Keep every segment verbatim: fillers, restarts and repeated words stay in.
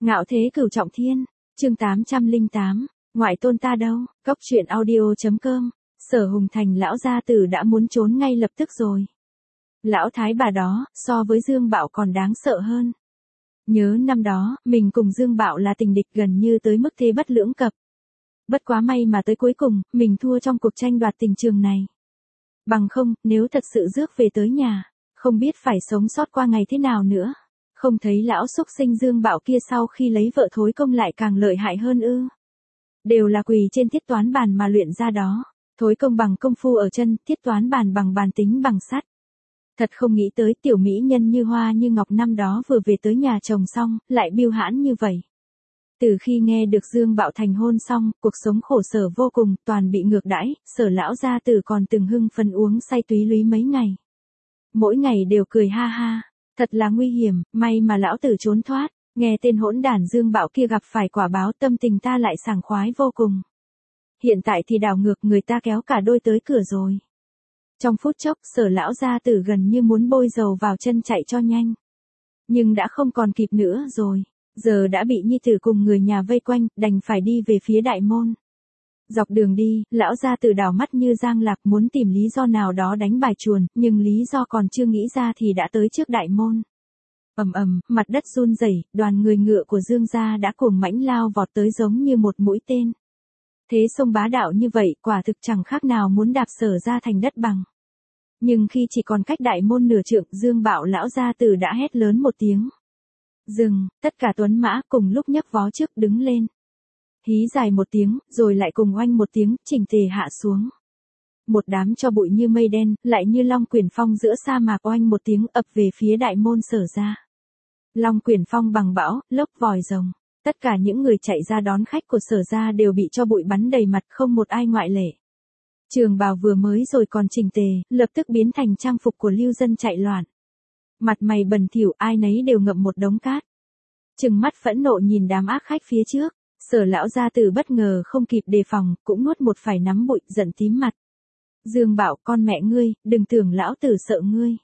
Ngạo thế cửu trọng thiên, chương tám trăm lẻ tám, ngoại tôn ta đâu, Cốc truyện audio.com, Sở Hùng Thành lão gia tử đã muốn trốn ngay lập tức rồi. Lão thái bà đó, so với Dương Bạo còn đáng sợ hơn. Nhớ năm đó, mình cùng Dương Bạo là tình địch gần như tới mức thế bất lưỡng cập. Bất quá may mà tới cuối cùng, mình thua trong cuộc tranh đoạt tình trường này. Bằng không, nếu thật sự rước về tới nhà, không biết phải sống sót qua ngày thế nào nữa. Không thấy lão xúc sinh Dương Bạo kia sau khi lấy vợ Thối Công lại càng lợi hại hơn ư. Đều là quỳ trên thiết toán bàn mà luyện ra đó. Thối Công bằng công phu ở chân, thiết toán bàn bằng bàn tính bằng sắt. Thật không nghĩ tới tiểu mỹ nhân như hoa như ngọc năm đó vừa về tới nhà chồng xong, lại biêu hãn như vậy. Từ khi nghe được Dương Bạo thành hôn xong, cuộc sống khổ sở vô cùng, toàn bị ngược đãi, Sở lão gia tử còn từng hưng phấn uống say túy lúy mấy ngày. Mỗi ngày đều cười ha ha, thật là nguy hiểm, may mà lão tử trốn thoát, nghe tên hỗn đản Dương Bạo kia gặp phải quả báo, tâm tình ta lại sảng khoái vô cùng. Hiện tại thì đảo ngược, người ta kéo cả đôi tới cửa rồi. Trong phút chốc, Sở lão gia tử gần như muốn bôi dầu vào chân chạy cho nhanh. Nhưng đã không còn kịp nữa rồi. Giờ đã bị nhi tử cùng người nhà vây quanh, đành phải đi về phía đại môn. Dọc đường đi, lão gia tử đảo mắt như giang lạc muốn tìm lý do nào đó đánh bài chuồn, nhưng lý do còn chưa nghĩ ra thì đã tới trước đại môn. Ầm ầm, mặt đất run rẩy, đoàn người ngựa của Dương gia đã cuồng mãnh lao vọt tới giống như một mũi tên. Thế sông bá đạo như vậy, quả thực chẳng khác nào muốn đạp Sở ra thành đất bằng. Nhưng khi chỉ còn cách đại môn nửa trượng, Dương Bạo lão gia tử đã hét lớn một tiếng. Dừng, tất cả tuấn mã cùng lúc nhấc vó trước đứng lên. Hí dài một tiếng, rồi lại cùng oanh một tiếng, chỉnh tề hạ xuống. Một đám cho bụi như mây đen, lại như long quyển phong giữa sa mạc oanh một tiếng ập về phía đại môn Sở ra. Long quyển phong bằng bão, lốc vòi rồng. Tất cả những người chạy ra đón khách của Sở ra đều bị cho bụi bắn đầy mặt, không một ai ngoại lệ. Trường bào vừa mới rồi còn chỉnh tề, lập tức biến thành trang phục của lưu dân chạy loạn. Mặt mày bẩn thỉu, ai nấy đều ngậm một đống cát. Trừng mắt phẫn nộ nhìn đám ác khách phía trước, Sở lão gia tử bất ngờ không kịp đề phòng, cũng nuốt một phải nắm bụi, giận tím mặt. Dương Bạo, con mẹ ngươi, đừng tưởng lão tử sợ ngươi.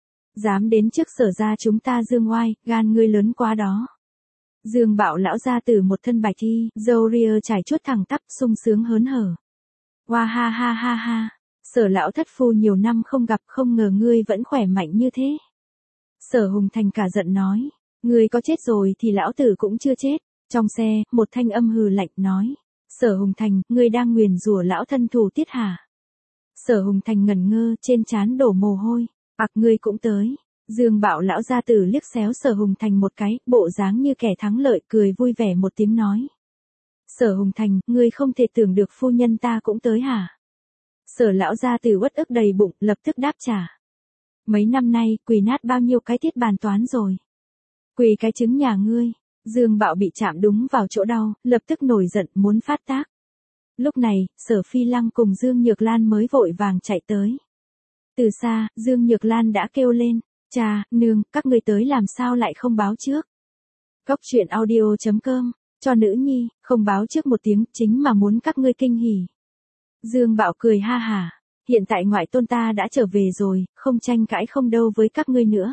Dám đến trước Sở ra chúng ta dương oai, gan ngươi lớn quá đó. Dương Bạo lão gia tử một thân bạch y, râu ria trải chuốt thẳng tắp, sung sướng hớn hở. Hoa ha ha ha ha, Sở lão thất phu nhiều năm không gặp, không ngờ ngươi vẫn khỏe mạnh như thế. Sở Hùng Thành cả giận nói, ngươi có chết rồi thì lão tử cũng chưa chết. Trong xe, một thanh âm hừ lạnh nói, Sở Hùng Thành, ngươi đang nguyền rủa lão thân thù tiết hả? Sở Hùng Thành ngẩn ngơ, trên trán đổ mồ hôi, ặc ngươi cũng tới. Dương Bạo lão gia tử liếc xéo Sở Hùng Thành một cái, bộ dáng như kẻ thắng lợi, cười vui vẻ một tiếng nói. Sở Hùng Thành, ngươi không thể tưởng được phu nhân ta cũng tới hả? Sở lão gia tử uất ức đầy bụng, lập tức đáp trả. Mấy năm nay, quỳ nát bao nhiêu cái thiết bàn toán rồi. Quỳ cái trứng nhà ngươi. Dương Bạo bị chạm đúng vào chỗ đau, lập tức nổi giận muốn phát tác. Lúc này, Sở Phi Lăng cùng Dương Nhược Lan mới vội vàng chạy tới. Từ xa, Dương Nhược Lan đã kêu lên, cha, nương, các ngươi tới làm sao lại không báo trước. Cốc truyện audio.com, cho nữ nhi, không báo trước một tiếng, chính mà muốn các ngươi kinh hỉ. Dương Bạo cười ha hả, hiện tại ngoại tôn ta đã trở về rồi, không tranh cãi không đâu với các ngươi nữa.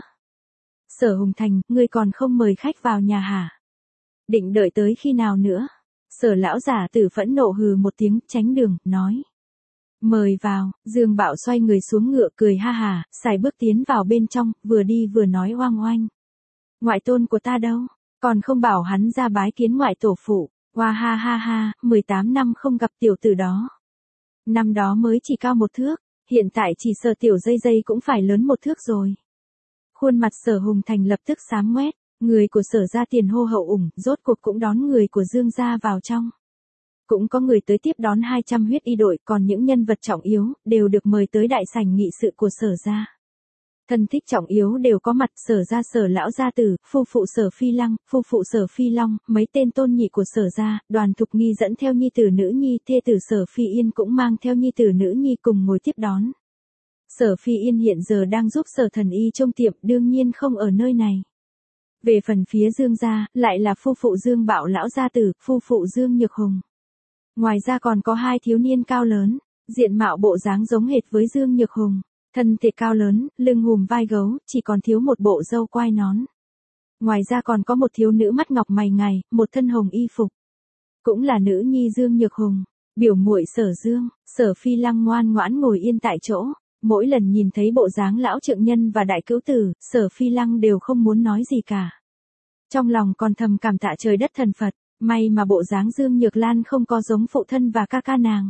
Sở Hùng Thành, ngươi còn không mời khách vào nhà hả? Định đợi tới khi nào nữa? Sở lão giả tử phẫn nộ hừ một tiếng, tránh đường, nói. Mời vào, Dương Bạo xoay người xuống ngựa cười ha hả, xài bước tiến vào bên trong, vừa đi vừa nói oang oanh. Ngoại tôn của ta đâu? Còn không bảo hắn ra bái kiến ngoại tổ phụ, hoa ha ha ha, mười tám năm không gặp tiểu tử đó. Năm đó mới chỉ cao một thước, hiện tại chỉ sợ tiểu dây dây cũng phải lớn một thước rồi. Khuôn mặt Sở Hùng Thành lập tức xám ngoét, người của Sở gia tiền hô hậu ủng, rốt cuộc cũng đón người của Dương gia vào trong. Cũng có người tới tiếp đón hai trăm huyết y đội, còn những nhân vật trọng yếu, đều được mời tới đại sảnh nghị sự của Sở gia. Thân thích trọng yếu đều có mặt, Sở gia Sở lão gia tử, phu phụ Sở Phi Lăng, phu phụ Sở Phi Long, mấy tên tôn nhị của Sở gia, Đoàn Thục Nghi dẫn theo nhi tử nữ nhi, thê tử Sở Phi Yên cũng mang theo nhi tử nữ nhi cùng ngồi tiếp đón. Sở Phi Yên hiện giờ đang giúp Sở Thần Y trông tiệm, đương nhiên không ở nơi này. Về phần phía Dương gia, lại là phu phụ Dương Bạo lão gia tử, phu phụ Dương Nhược Hùng. Ngoài ra còn có hai thiếu niên cao lớn, diện mạo bộ dáng giống hệt với Dương Nhược Hùng, thân thể cao lớn, lưng hùm vai gấu, chỉ còn thiếu một bộ râu quai nón. Ngoài ra còn có một thiếu nữ mắt ngọc mày ngài, một thân hồng y phục. Cũng là nữ nhi Dương Nhược Hùng, biểu muội Sở Dương. Sở Phi Lăng ngoan ngoãn ngồi yên tại chỗ, mỗi lần nhìn thấy bộ dáng lão trượng nhân và đại cữu tử, Sở Phi Lăng đều không muốn nói gì cả. Trong lòng còn thầm cảm tạ trời đất thần Phật, may mà bộ dáng Dương Nhược Lan không có giống phụ thân và ca ca nàng.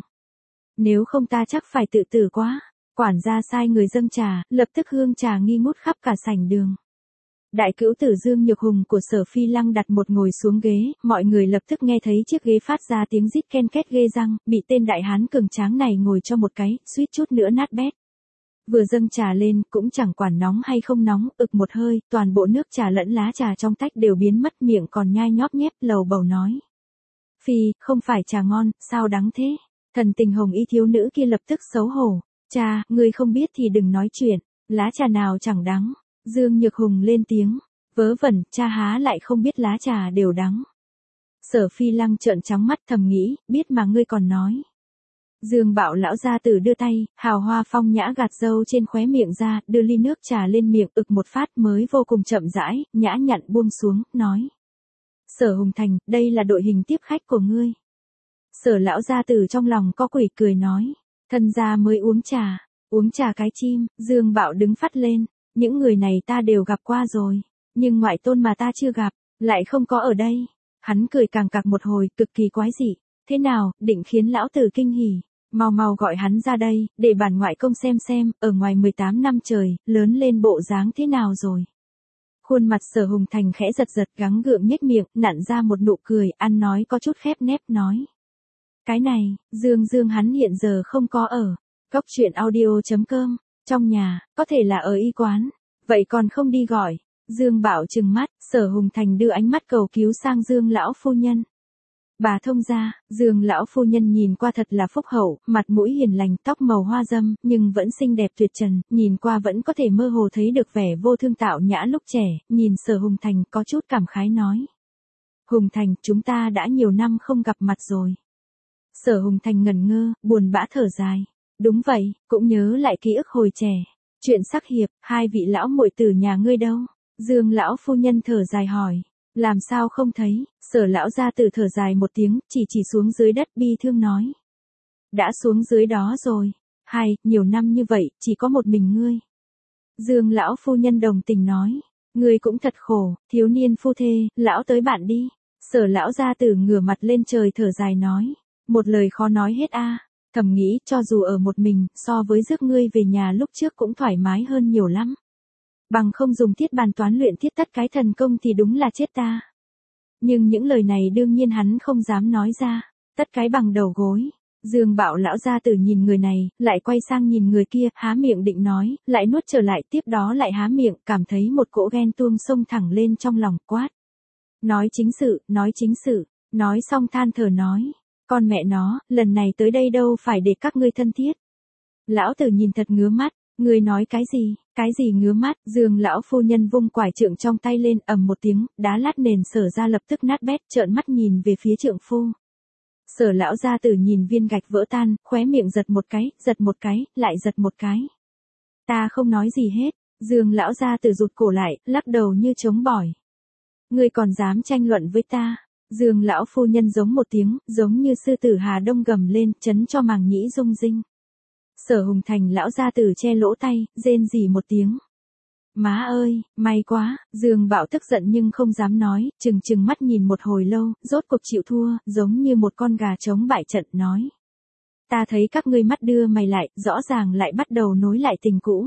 Nếu không ta chắc phải tự tử quá. Quản gia sai người dâng trà, lập tức hương trà nghi ngút khắp cả sảnh đường. Đại cữu tử Dương Nhược Hùng của Sở Phi Lăng đặt một ngồi xuống ghế, mọi người lập tức nghe thấy chiếc ghế phát ra tiếng rít ken két ghê răng, bị tên đại hán cường tráng này ngồi cho một cái, suýt chút nữa nát bét. Vừa dâng trà lên, cũng chẳng quản nóng hay không nóng, ực một hơi, toàn bộ nước trà lẫn lá trà trong tách đều biến mất, miệng còn nhai nhóp nhép, lầu bầu nói. Phi, không phải trà ngon, sao đắng thế? Thần tình hồng y thiếu nữ kia lập tức xấu hổ. Cha, ngươi không biết thì đừng nói chuyện, lá trà nào chẳng đắng. Dương Nhược Hùng lên tiếng, vớ vẩn, cha há lại không biết lá trà đều đắng. Sở Phi Lăng trợn trắng mắt thầm nghĩ, biết mà ngươi còn nói. Dương Bảo lão gia tử đưa tay, hào hoa phong nhã gạt râu trên khóe miệng ra, đưa ly nước trà lên miệng ực một phát mới vô cùng chậm rãi, nhã nhặn buông xuống, nói. Sở Hùng Thành, đây là đội hình tiếp khách của ngươi. Sở lão gia tử trong lòng có quỷ cười nói. Thân gia mới uống trà, uống trà cái chim, Dương Bảo đứng phát lên, những người này ta đều gặp qua rồi, nhưng ngoại tôn mà ta chưa gặp, lại không có ở đây. Hắn cười càng cặc một hồi, cực kỳ quái dị, thế nào, định khiến lão tử kinh hỉ, mau mau gọi hắn ra đây, để bản ngoại công xem xem, ở ngoài mười tám năm trời, lớn lên bộ dáng thế nào rồi. Khuôn mặt Sở Hùng Thành khẽ giật giật gắng gượng nhếch miệng, nặn ra một nụ cười, ăn nói có chút khép nép nói. Cái này, Dương Dương hắn hiện giờ không có ở góc truyện audio chấm com, trong nhà, có thể là ở y quán, vậy còn không đi gọi. Dương Bảo trừng mắt, Sở Hùng Thành đưa ánh mắt cầu cứu sang Dương lão phu nhân. Bà thông gia, Dương lão phu nhân nhìn qua thật là phúc hậu, mặt mũi hiền lành, tóc màu hoa dâm, nhưng vẫn xinh đẹp tuyệt trần, nhìn qua vẫn có thể mơ hồ thấy được vẻ vô thương tạo nhã lúc trẻ, nhìn Sở Hùng Thành có chút cảm khái nói. Hùng Thành, chúng ta đã nhiều năm không gặp mặt rồi. Sở Hùng Thành ngẩn ngơ, buồn bã thở dài. Đúng vậy, cũng nhớ lại ký ức hồi trẻ. Chuyện sắc hiệp, hai vị lão muội tử nhà ngươi đâu? Dương lão phu nhân thở dài hỏi. Làm sao không thấy? Sở lão gia tử thở dài một tiếng, chỉ chỉ xuống dưới đất bi thương nói. Đã xuống dưới đó rồi. Hai, nhiều năm như vậy, chỉ có một mình ngươi. Dương lão phu nhân đồng tình nói. Ngươi cũng thật khổ, thiếu niên phu thê, lão tới bạn đi. Sở lão gia tử ngửa mặt lên trời thở dài nói. Một lời khó nói hết a. Thầm nghĩ cho dù ở một mình, so với rước ngươi về nhà lúc trước cũng thoải mái hơn nhiều lắm. Bằng không dùng thiết bàn toán luyện thiết tất cái thần công thì đúng là chết ta. Nhưng những lời này đương nhiên hắn không dám nói ra. Tất cái bằng đầu gối. Dương Bảo lão gia tử nhìn người này, lại quay sang nhìn người kia, há miệng định nói, lại nuốt trở lại, tiếp đó lại há miệng, cảm thấy một cỗ ghen tuông xông thẳng lên trong lòng, quát. Nói chính sự, nói chính sự, nói xong than thở nói. Con mẹ nó, lần này tới đây đâu phải để các ngươi thân thiết. Lão tử nhìn thật ngứa mắt, ngươi nói cái gì, cái gì ngứa mắt, Dương lão phu nhân vung quải trượng trong tay lên, ầm một tiếng, đá lát nền Sở ra lập tức nát bét, trợn mắt nhìn về phía trượng phu. Sở lão gia tử nhìn viên gạch vỡ tan, khóe miệng giật một cái, giật một cái, lại giật một cái. Ta không nói gì hết, Dương lão gia tử rụt cổ lại, lắc đầu như chống bỏi. Ngươi còn dám tranh luận với ta? Dương lão phu nhân giống một tiếng, giống như sư tử Hà Đông gầm lên, chấn cho màng nhĩ rung rinh. Sở Hùng Thành lão gia tử che lỗ tay, rên rỉ một tiếng. Má ơi, may quá, Dương Bảo tức giận nhưng không dám nói, chừng chừng mắt nhìn một hồi lâu, rốt cuộc chịu thua, giống như một con gà trống bại trận nói. Ta thấy các ngươi mắt đưa mày lại, rõ ràng lại bắt đầu nối lại tình cũ.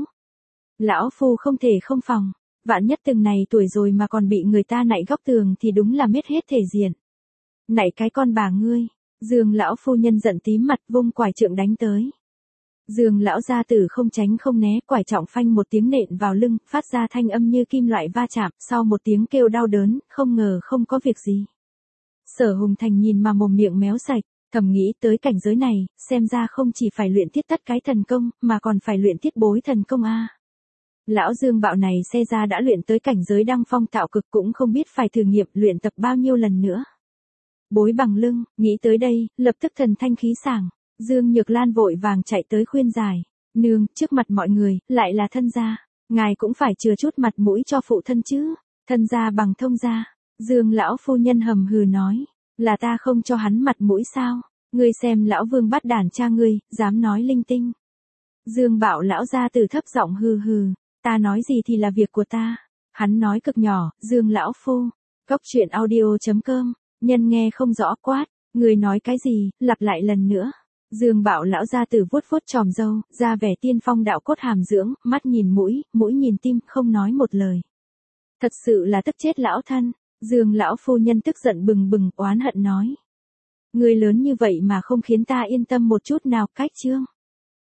Lão phu không thể không phòng. Vạn nhất từng này tuổi rồi mà còn bị người ta nạy góc tường thì đúng là mết hết thể diện. Nạy cái con bà ngươi. Dương lão phu nhân giận tím mặt vung quải trượng đánh tới. Dương lão gia tử không tránh không né, quải trọng phanh một tiếng nện vào lưng, phát ra thanh âm như kim loại va chạm, sau một tiếng kêu đau đớn, không ngờ không có việc gì. Sở Hùng Thành nhìn mà mồm miệng méo sạch, thầm nghĩ tới cảnh giới này, xem ra không chỉ phải luyện thiết tất cái thần công, mà còn phải luyện thiết bối thần công a. Lão Dương Bạo này xe ra đã luyện tới cảnh giới đăng phong tạo cực, cũng không biết phải thử nghiệm luyện tập bao nhiêu lần nữa. Bối bằng lưng, nghĩ tới đây, lập tức thần thanh khí sảng. Dương Nhược Lan vội vàng chạy tới khuyên giải. Nương, trước mặt mọi người, lại là thân gia. Ngài cũng phải chừa chút mặt mũi cho phụ thân chứ. Thân gia bằng thông gia. Dương lão phu nhân hầm hừ nói. Là ta không cho hắn mặt mũi sao? Ngươi xem lão Vương bắt đản cha ngươi, dám nói linh tinh. Dương Bảo lão gia tử thấp giọng hừ hừ. Ta nói gì thì là việc của ta. Hắn nói cực nhỏ, Dương lão phu. Cốc truyện audio chấm com. Nhân nghe không rõ quát. Người nói cái gì, lặp lại lần nữa. Dương Bảo lão gia tử vuốt vuốt tròm râu, ra vẻ tiên phong đạo cốt hàm dưỡng, mắt nhìn mũi, mũi nhìn tim, không nói một lời. Thật sự là tức chết lão thân. Dương lão phu nhân tức giận bừng bừng, oán hận nói. Người lớn như vậy mà không khiến ta yên tâm một chút nào, cách chương.